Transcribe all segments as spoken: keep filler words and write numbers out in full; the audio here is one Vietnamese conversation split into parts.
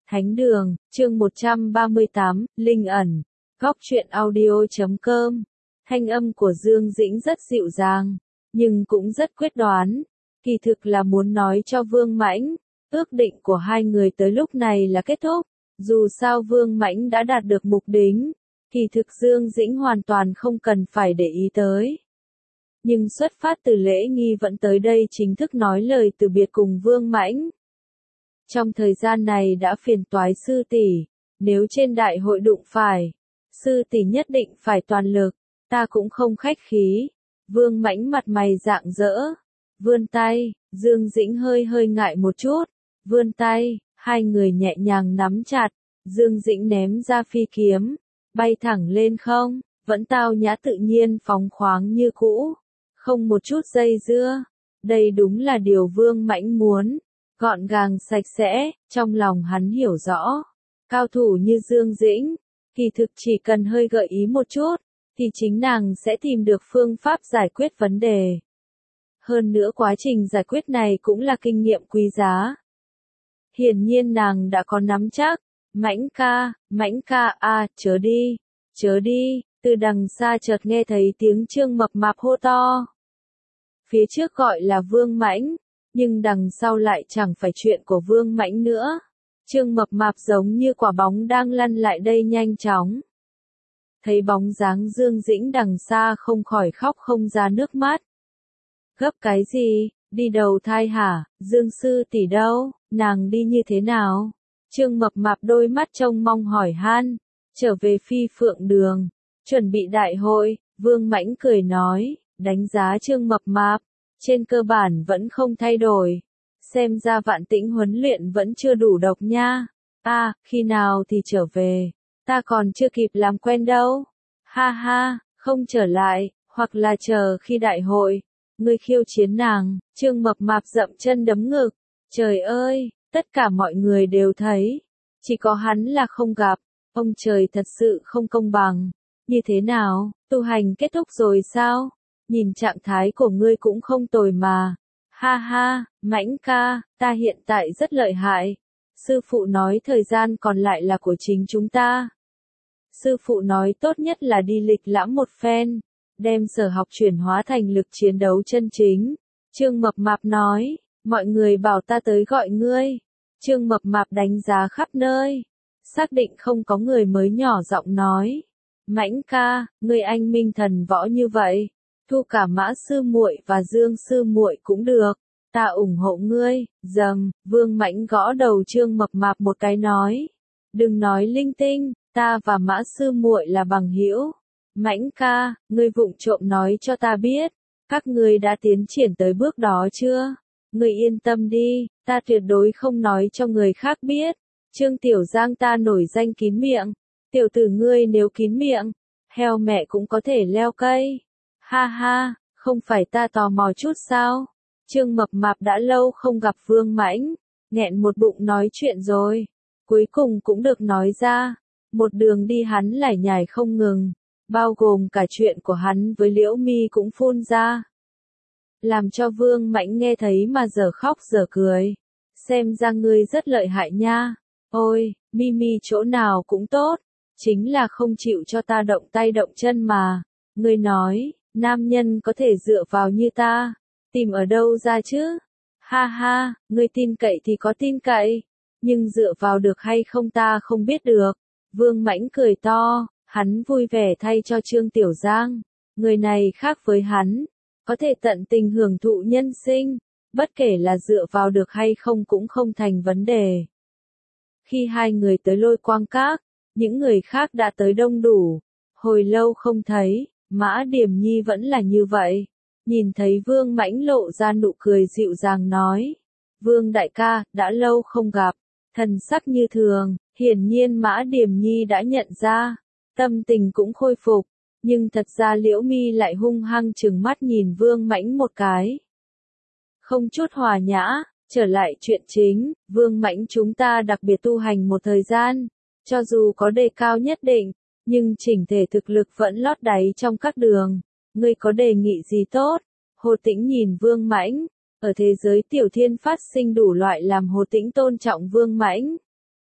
Thánh đường, chương một trăm ba mươi tám, Linh ẩn, góc truyện audio.com. Thanh âm của Dương Dĩnh rất dịu dàng, nhưng cũng rất quyết đoán. Kỳ thực là muốn nói cho Vương Mãnh, ước định của hai người tới lúc này là kết thúc. Dù sao Vương Mãnh đã đạt được mục đích, kỳ thực Dương Dĩnh hoàn toàn không cần phải để ý tới. Nhưng xuất phát từ Lễ Nghi vẫn tới đây chính thức nói lời từ biệt cùng Vương Mãnh. Trong thời gian này đã phiền toái sư tỷ, nếu trên đại hội đụng phải, sư tỷ nhất định phải toàn lực, ta cũng không khách khí. Vương Mãnh mặt mày rạng rỡ, vươn tay, Dương Dĩnh hơi hơi ngại một chút, vươn tay, hai người nhẹ nhàng nắm chặt, Dương Dĩnh ném ra phi kiếm, bay thẳng lên không, vẫn tao nhã tự nhiên phóng khoáng như cũ, không một chút dây dưa. Đây đúng là điều Vương Mãnh muốn. Gọn gàng sạch sẽ, trong lòng hắn hiểu rõ. Cao thủ như Dương Dĩnh, kỳ thực chỉ cần hơi gợi ý một chút, thì chính nàng sẽ tìm được phương pháp giải quyết vấn đề. Hơn nữa quá trình giải quyết này cũng là kinh nghiệm quý giá. Hiển nhiên nàng đã có nắm chắc. Mãnh ca, Mãnh ca à, chớ đi, chớ đi, từ đằng xa chợt nghe thấy tiếng Trương Mập Mạp hô to. Phía trước gọi là Vương Mãnh, nhưng đằng sau lại chẳng phải chuyện của Vương Mãnh nữa. Trương Mập Mạp giống như quả bóng đang lăn lại đây nhanh chóng. Thấy bóng dáng Dương Dĩnh đằng xa không khỏi khóc không ra nước mắt. Gấp cái gì, đi đầu thai hả, Dương sư tỷ đâu, nàng đi như thế nào? Trương Mập Mạp đôi mắt trông mong hỏi han, trở về Phi Phượng Đường, chuẩn bị đại hội. Vương Mãnh cười nói, đánh giá Trương Mập Mạp, trên cơ bản vẫn không thay đổi. Xem ra Vạn Tĩnh huấn luyện vẫn chưa đủ độc nha. À, khi nào thì trở về, ta còn chưa kịp làm quen đâu. Ha ha, không trở lại, hoặc là chờ khi đại hội, ngươi khiêu chiến nàng. Trương Mập Mạp dậm chân đấm ngực. Trời ơi, tất cả mọi người đều thấy, chỉ có hắn là không gặp. Ông trời thật sự không công bằng. Như thế nào, tu hành kết thúc rồi sao? Nhìn trạng thái của ngươi cũng không tồi mà. Ha ha, Mãnh ca, ta hiện tại rất lợi hại. Sư phụ nói thời gian còn lại là của chính chúng ta. Sư phụ nói tốt nhất là đi lịch lãm một phen, đem sở học chuyển hóa thành lực chiến đấu chân chính. Trương Mập Mạp nói, mọi người bảo ta tới gọi ngươi. Trương Mập Mạp đánh giá khắp nơi, xác định không có người mới nhỏ giọng nói. Mãnh ca, ngươi anh minh thần võ như vậy, thu cả Mã sư muội và Dương sư muội cũng được, ta ủng hộ ngươi. Dầm, Vương Mãnh gõ đầu Trương Mập Mạp một cái nói, đừng nói linh tinh, ta và Mã sư muội là bằng hữu. Mãnh ca, ngươi vụng trộm nói cho ta biết, các ngươi đã tiến triển tới bước đó chưa? Ngươi yên tâm đi, ta tuyệt đối không nói cho người khác biết. Trương Tiểu Giang ta nổi danh kín miệng, tiểu tử ngươi nếu kín miệng, heo mẹ cũng có thể leo cây. Ha ha, không phải ta tò mò chút sao? Trương Mập Mạp đã lâu không gặp Vương Mãnh, nghẹn một bụng nói chuyện rồi, cuối cùng cũng được nói ra. Một đường đi hắn lải nhải không ngừng, bao gồm cả chuyện của hắn với Liễu Mi cũng phun ra, làm cho Vương Mãnh nghe thấy mà dở khóc dở cười. Xem ra ngươi rất lợi hại nha. Ôi, Mimi chỗ nào cũng tốt, chính là không chịu cho ta động tay động chân mà. Ngươi nói, nam nhân có thể dựa vào như ta, tìm ở đâu ra chứ? Ha ha, ngươi tin cậy thì có tin cậy, nhưng dựa vào được hay không ta không biết được. Vương Mãnh cười to, hắn vui vẻ thay cho Trương Tiểu Giang. Người này khác với hắn, có thể tận tình hưởng thụ nhân sinh, bất kể là dựa vào được hay không cũng không thành vấn đề. Khi hai người tới Lôi Quang Các, những người khác đã tới đông đủ. Hồi lâu không thấy, Mã Điềm Nhi vẫn là như vậy. Nhìn thấy Vương Mãnh lộ ra nụ cười dịu dàng nói, Vương đại ca, đã lâu không gặp. Thần sắc như thường, hiển nhiên Mã Điềm Nhi đã nhận ra, tâm tình cũng khôi phục. Nhưng thật ra Liễu Mi lại hung hăng trừng mắt nhìn Vương Mãnh một cái. Không chút hòa nhã, trở lại chuyện chính, Vương Mãnh chúng ta đặc biệt tu hành một thời gian, cho dù có đề cao nhất định, nhưng chỉnh thể thực lực vẫn lót đáy trong các đường. Ngươi có đề nghị gì tốt? Hồ Tĩnh nhìn Vương Mãnh, ở thế giới tiểu thiên phát sinh đủ loại làm Hồ Tĩnh tôn trọng Vương Mãnh.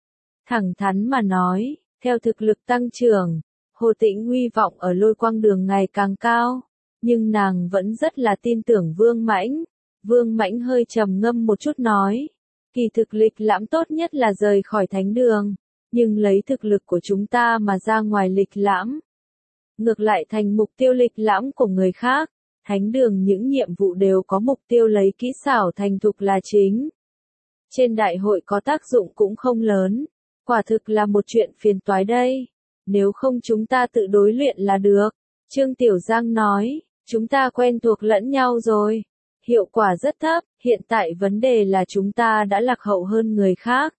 Thẳng thắn mà nói, theo thực lực tăng trưởng, Hồ Tĩnh hy vọng ở Lôi Quang Đường ngày càng cao, nhưng nàng vẫn rất là tin tưởng Vương Mãnh. Vương Mãnh hơi trầm ngâm một chút nói, kỳ thực lịch lãm tốt nhất là rời khỏi thánh đường, nhưng lấy thực lực của chúng ta mà ra ngoài lịch lãm. Ngược lại thành mục tiêu lịch lãm của người khác, thánh đường những nhiệm vụ đều có mục tiêu lấy kỹ xảo thành thục là chính. Trên đại hội có tác dụng cũng không lớn, quả thực là một chuyện phiền toái đây. Nếu không chúng ta tự đối luyện là được. Trương Tiểu Giang nói, chúng ta quen thuộc lẫn nhau rồi. Hiệu quả rất thấp, hiện tại vấn đề là chúng ta đã lạc hậu hơn người khác.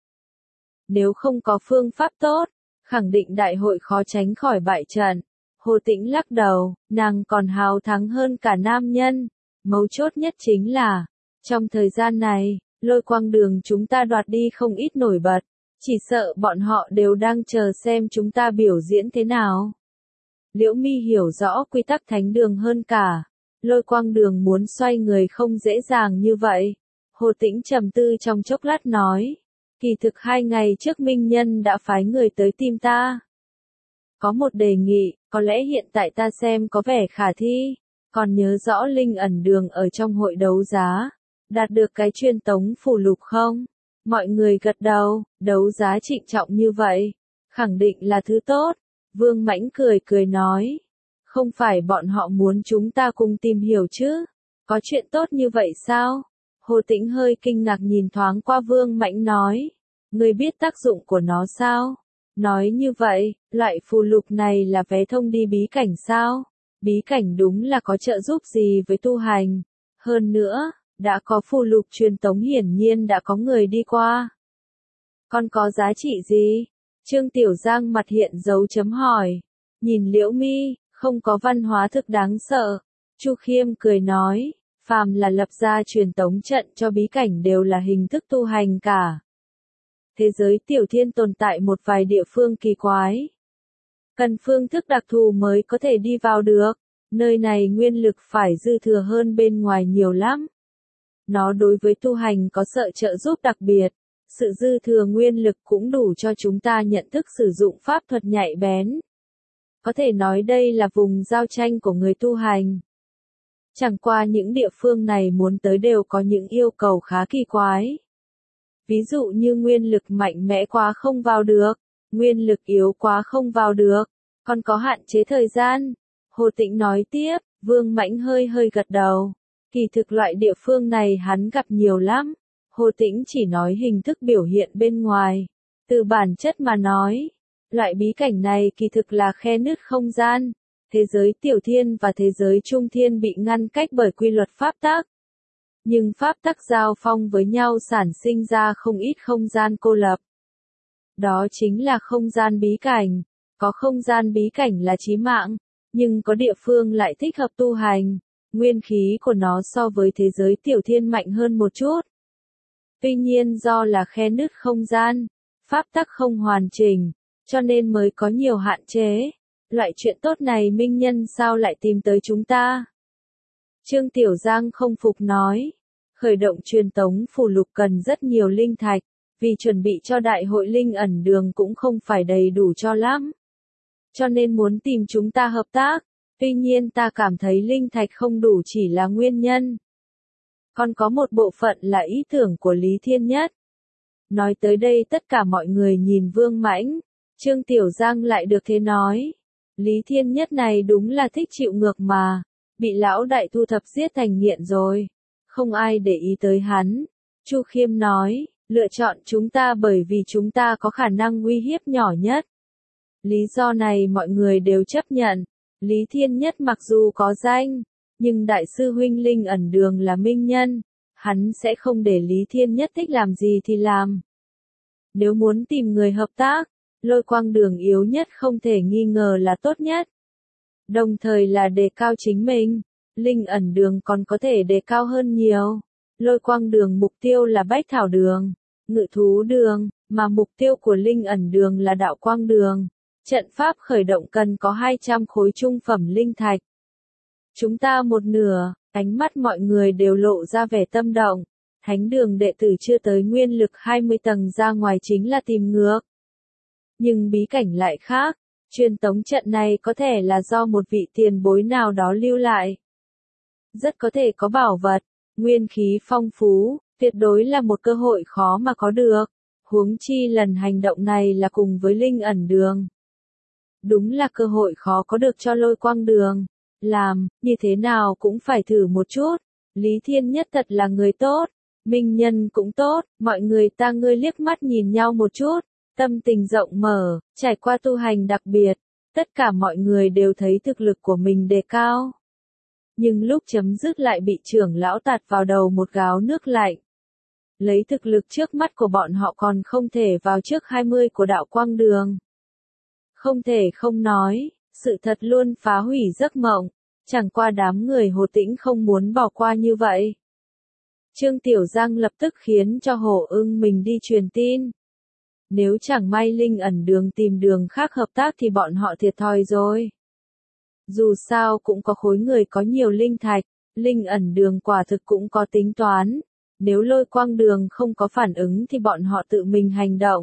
Nếu không có phương pháp tốt, khẳng định đại hội khó tránh khỏi bại trận. Hồ Tĩnh lắc đầu, nàng còn hào thắng hơn cả nam nhân. Mấu chốt nhất chính là, trong thời gian này, Lôi Quang Đường chúng ta đoạt đi không ít nổi bật. Chỉ sợ bọn họ đều đang chờ xem chúng ta biểu diễn thế nào. Liễu Mi hiểu rõ quy tắc thánh đường hơn cả. Lôi Quang Đường muốn xoay người không dễ dàng như vậy. Hồ Tĩnh trầm tư trong chốc lát nói. Kỳ thực hai ngày trước Minh Nhân đã phái người tới tìm ta. Có một đề nghị, có lẽ hiện tại ta xem có vẻ khả thi. Còn nhớ rõ Linh ẩn đường ở trong hội đấu giá. Đạt được cái truyền tống phù lục không? Mọi người gật đầu, đấu giá trịnh trọng như vậy. Khẳng định là thứ tốt. Vương Mãnh cười cười nói. Không phải bọn họ muốn chúng ta cùng tìm hiểu chứ? Có chuyện tốt như vậy sao? Hồ Tĩnh hơi kinh ngạc nhìn thoáng qua Vương Mãnh nói. Người biết tác dụng của nó sao? Nói như vậy, loại phù lục này là vé thông đi bí cảnh sao? Bí cảnh đúng là có trợ giúp gì với tu hành? Hơn nữa, đã có phù lục truyền tống hiển nhiên đã có người đi qua. Còn có giá trị gì? Trương Tiểu Giang mặt hiện dấu chấm hỏi. Nhìn Liễu Mi, không có văn hóa thực đáng sợ. Chu Khiêm cười nói, phàm là lập ra truyền tống trận cho bí cảnh đều là hình thức tu hành cả. Thế giới tiểu thiên tồn tại một vài địa phương kỳ quái. Cần phương thức đặc thù mới có thể đi vào được. Nơi này nguyên lực phải dư thừa hơn bên ngoài nhiều lắm. Nó đối với tu hành có sợ trợ giúp đặc biệt. Sự dư thừa nguyên lực cũng đủ cho chúng ta nhận thức sử dụng pháp thuật nhạy bén. Có thể nói đây là vùng giao tranh của người tu hành. Chẳng qua những địa phương này muốn tới đều có những yêu cầu khá kỳ quái. Ví dụ như nguyên lực mạnh mẽ quá không vào được, nguyên lực yếu quá không vào được, còn có hạn chế thời gian. Hồ Tĩnh nói tiếp, Vương Mãnh hơi hơi gật đầu. Kỳ thực loại địa phương này hắn gặp nhiều lắm. Hồ Tĩnh chỉ nói hình thức biểu hiện bên ngoài. Từ bản chất mà nói, loại bí cảnh này kỳ thực là khe nứt không gian. Thế giới tiểu thiên và thế giới trung thiên bị ngăn cách bởi quy luật pháp tắc. Nhưng pháp tắc giao phong với nhau sản sinh ra không ít không gian cô lập. Đó chính là không gian bí cảnh. Có không gian bí cảnh là chí mạng, nhưng có địa phương lại thích hợp tu hành. Nguyên khí của nó so với thế giới tiểu thiên mạnh hơn một chút. Tuy nhiên do là khe nứt không gian, pháp tắc không hoàn chỉnh, cho nên mới có nhiều hạn chế. Loại chuyện tốt này Minh Nhân sao lại tìm tới chúng ta? Trương Tiểu Giang không phục nói. Khởi động truyền tống phù lục cần rất nhiều linh thạch, vì chuẩn bị cho đại hội linh ẩn đường cũng không phải đầy đủ cho lắm. Cho nên muốn tìm chúng ta hợp tác, tuy nhiên ta cảm thấy linh thạch không đủ chỉ là nguyên nhân. Còn có một bộ phận là ý tưởng của Lý Thiên Nhất. Nói tới đây tất cả mọi người nhìn Vương Mãnh, Trương Tiểu Giang lại được thế nói. Lý Thiên Nhất này đúng là thích chịu ngược mà, bị lão đại thu thập giết thành nghiện rồi. Không ai để ý tới hắn. Chu Khiêm nói, lựa chọn chúng ta bởi vì chúng ta có khả năng uy hiếp nhỏ nhất. Lý do này mọi người đều chấp nhận. Lý Thiên Nhất mặc dù có danh, nhưng đại sư huynh Linh ẩn đường là minh nhân, hắn sẽ không để Lý Thiên Nhất thích làm gì thì làm. Nếu muốn tìm người hợp tác, Lôi Quang Đường yếu nhất không thể nghi ngờ là tốt nhất. Đồng thời là đề cao chính mình, Linh ẩn đường còn có thể đề cao hơn nhiều. Lôi Quang Đường mục tiêu là Bách Thảo Đường, Ngự Thú Đường, mà mục tiêu của Linh ẩn đường là Đạo Quang Đường. Trận pháp khởi động cần có hai trăm khối trung phẩm linh thạch. Chúng ta một nửa, ánh mắt mọi người đều lộ ra vẻ tâm động. Thánh đường đệ tử chưa tới nguyên lực hai mươi tầng ra ngoài chính là tìm ngược. Nhưng bí cảnh lại khác, truyền tống trận này có thể là do một vị tiền bối nào đó lưu lại. Rất có thể có bảo vật, nguyên khí phong phú, tuyệt đối là một cơ hội khó mà có được. Huống chi lần hành động này là cùng với linh ẩn đường. Đúng là cơ hội khó có được cho Lôi Quang Đường. Làm, như thế nào cũng phải thử một chút. Lý Thiên Nhất thật là người tốt, Minh Nhân cũng tốt, mọi người ta ngươi liếc mắt nhìn nhau một chút, tâm tình rộng mở, trải qua tu hành đặc biệt, tất cả mọi người đều thấy thực lực của mình đề cao. Nhưng lúc chấm dứt lại bị trưởng lão tạt vào đầu một gáo nước lạnh. Lấy thực lực trước mắt của bọn họ còn không thể vào trước hai mươi của đạo quang đường. Không thể không nói, sự thật luôn phá hủy giấc mộng, chẳng qua đám người Hồ Tĩnh không muốn bỏ qua như vậy. Trương Tiểu Giang lập tức khiến cho Hồ Ưng mình đi truyền tin. Nếu chẳng may linh ẩn đường tìm đường khác hợp tác thì bọn họ thiệt thòi rồi. Dù sao cũng có khối người có nhiều linh thạch, linh ẩn đường quả thực cũng có tính toán. Nếu Lôi Quang Đường không có phản ứng thì bọn họ tự mình hành động.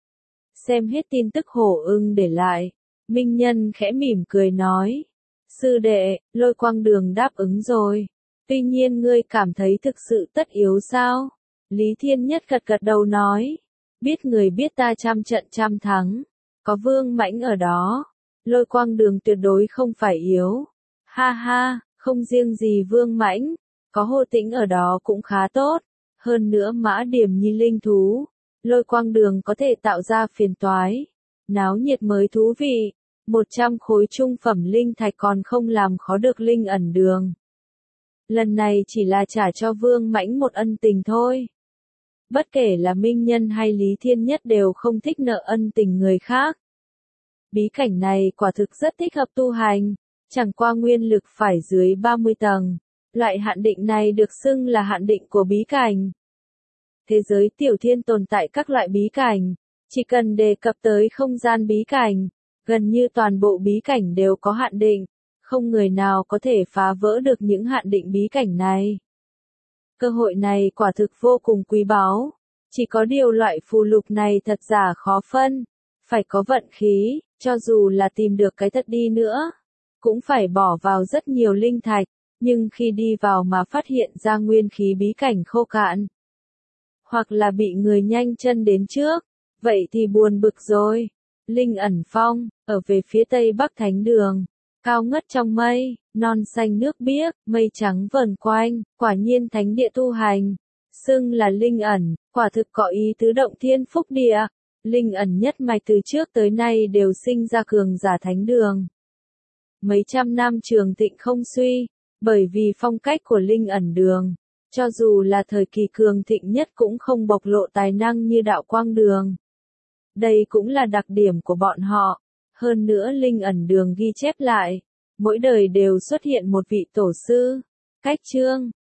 Xem hết tin tức Hổ Ưng để lại, Minh Nhân khẽ mỉm cười nói. Sư đệ, Lôi Quang Đường đáp ứng rồi. Tuy nhiên ngươi cảm thấy thực sự tất yếu sao? Lý Thiên Nhất gật gật đầu nói. Biết người biết ta trăm trận trăm thắng. Có Vương Mãnh ở đó. Lôi Quang Đường tuyệt đối không phải yếu. Ha ha, không riêng gì Vương Mãnh. Có Hồ Tĩnh ở đó cũng khá tốt. Hơn nữa Mã Điểm Nhi linh thú. Lôi Quang Đường có thể tạo ra phiền toái. Náo nhiệt mới thú vị. một trăm khối trung phẩm linh thạch còn không làm khó được linh ẩn đường. Lần này chỉ là trả cho Vương Mãnh một ân tình thôi. Bất kể là Minh Nhân hay Lý Thiên Nhất đều không thích nợ ân tình người khác. Bí cảnh này quả thực rất thích hợp tu hành. Chẳng qua nguyên lực phải dưới ba mươi tầng. Loại hạn định này được xưng là hạn định của bí cảnh. Thế giới tiểu thiên tồn tại các loại bí cảnh. Chỉ cần đề cập tới không gian bí cảnh, gần như toàn bộ bí cảnh đều có hạn định. Không người nào có thể phá vỡ được những hạn định bí cảnh này. Cơ hội này quả thực vô cùng quý báu. Chỉ có điều loại phù lục này thật giả khó phân. Phải có vận khí, cho dù là tìm được cái thật đi nữa. Cũng phải bỏ vào rất nhiều linh thạch. Nhưng khi đi vào mà phát hiện ra nguyên khí bí cảnh khô cạn. Hoặc là bị người nhanh chân đến trước. Vậy thì buồn bực rồi. Linh ẩn phong, ở về phía tây bắc thánh đường. Cao ngất trong mây, non xanh nước biếc, mây trắng vờn quanh, quả nhiên thánh địa tu hành. Xưng là linh ẩn, quả thực có ý tứ động thiên phúc địa. Linh ẩn nhất mạch từ trước tới nay đều sinh ra cường giả thánh đường. Mấy trăm năm trường thịnh không suy, bởi vì phong cách của linh ẩn đường. Cho dù là thời kỳ cường thịnh nhất cũng không bộc lộ tài năng như đạo quang đường. Đây cũng là đặc điểm của bọn họ. Hơn nữa linh ẩn đường ghi chép lại, mỗi đời đều xuất hiện một vị tổ sư. Cách chương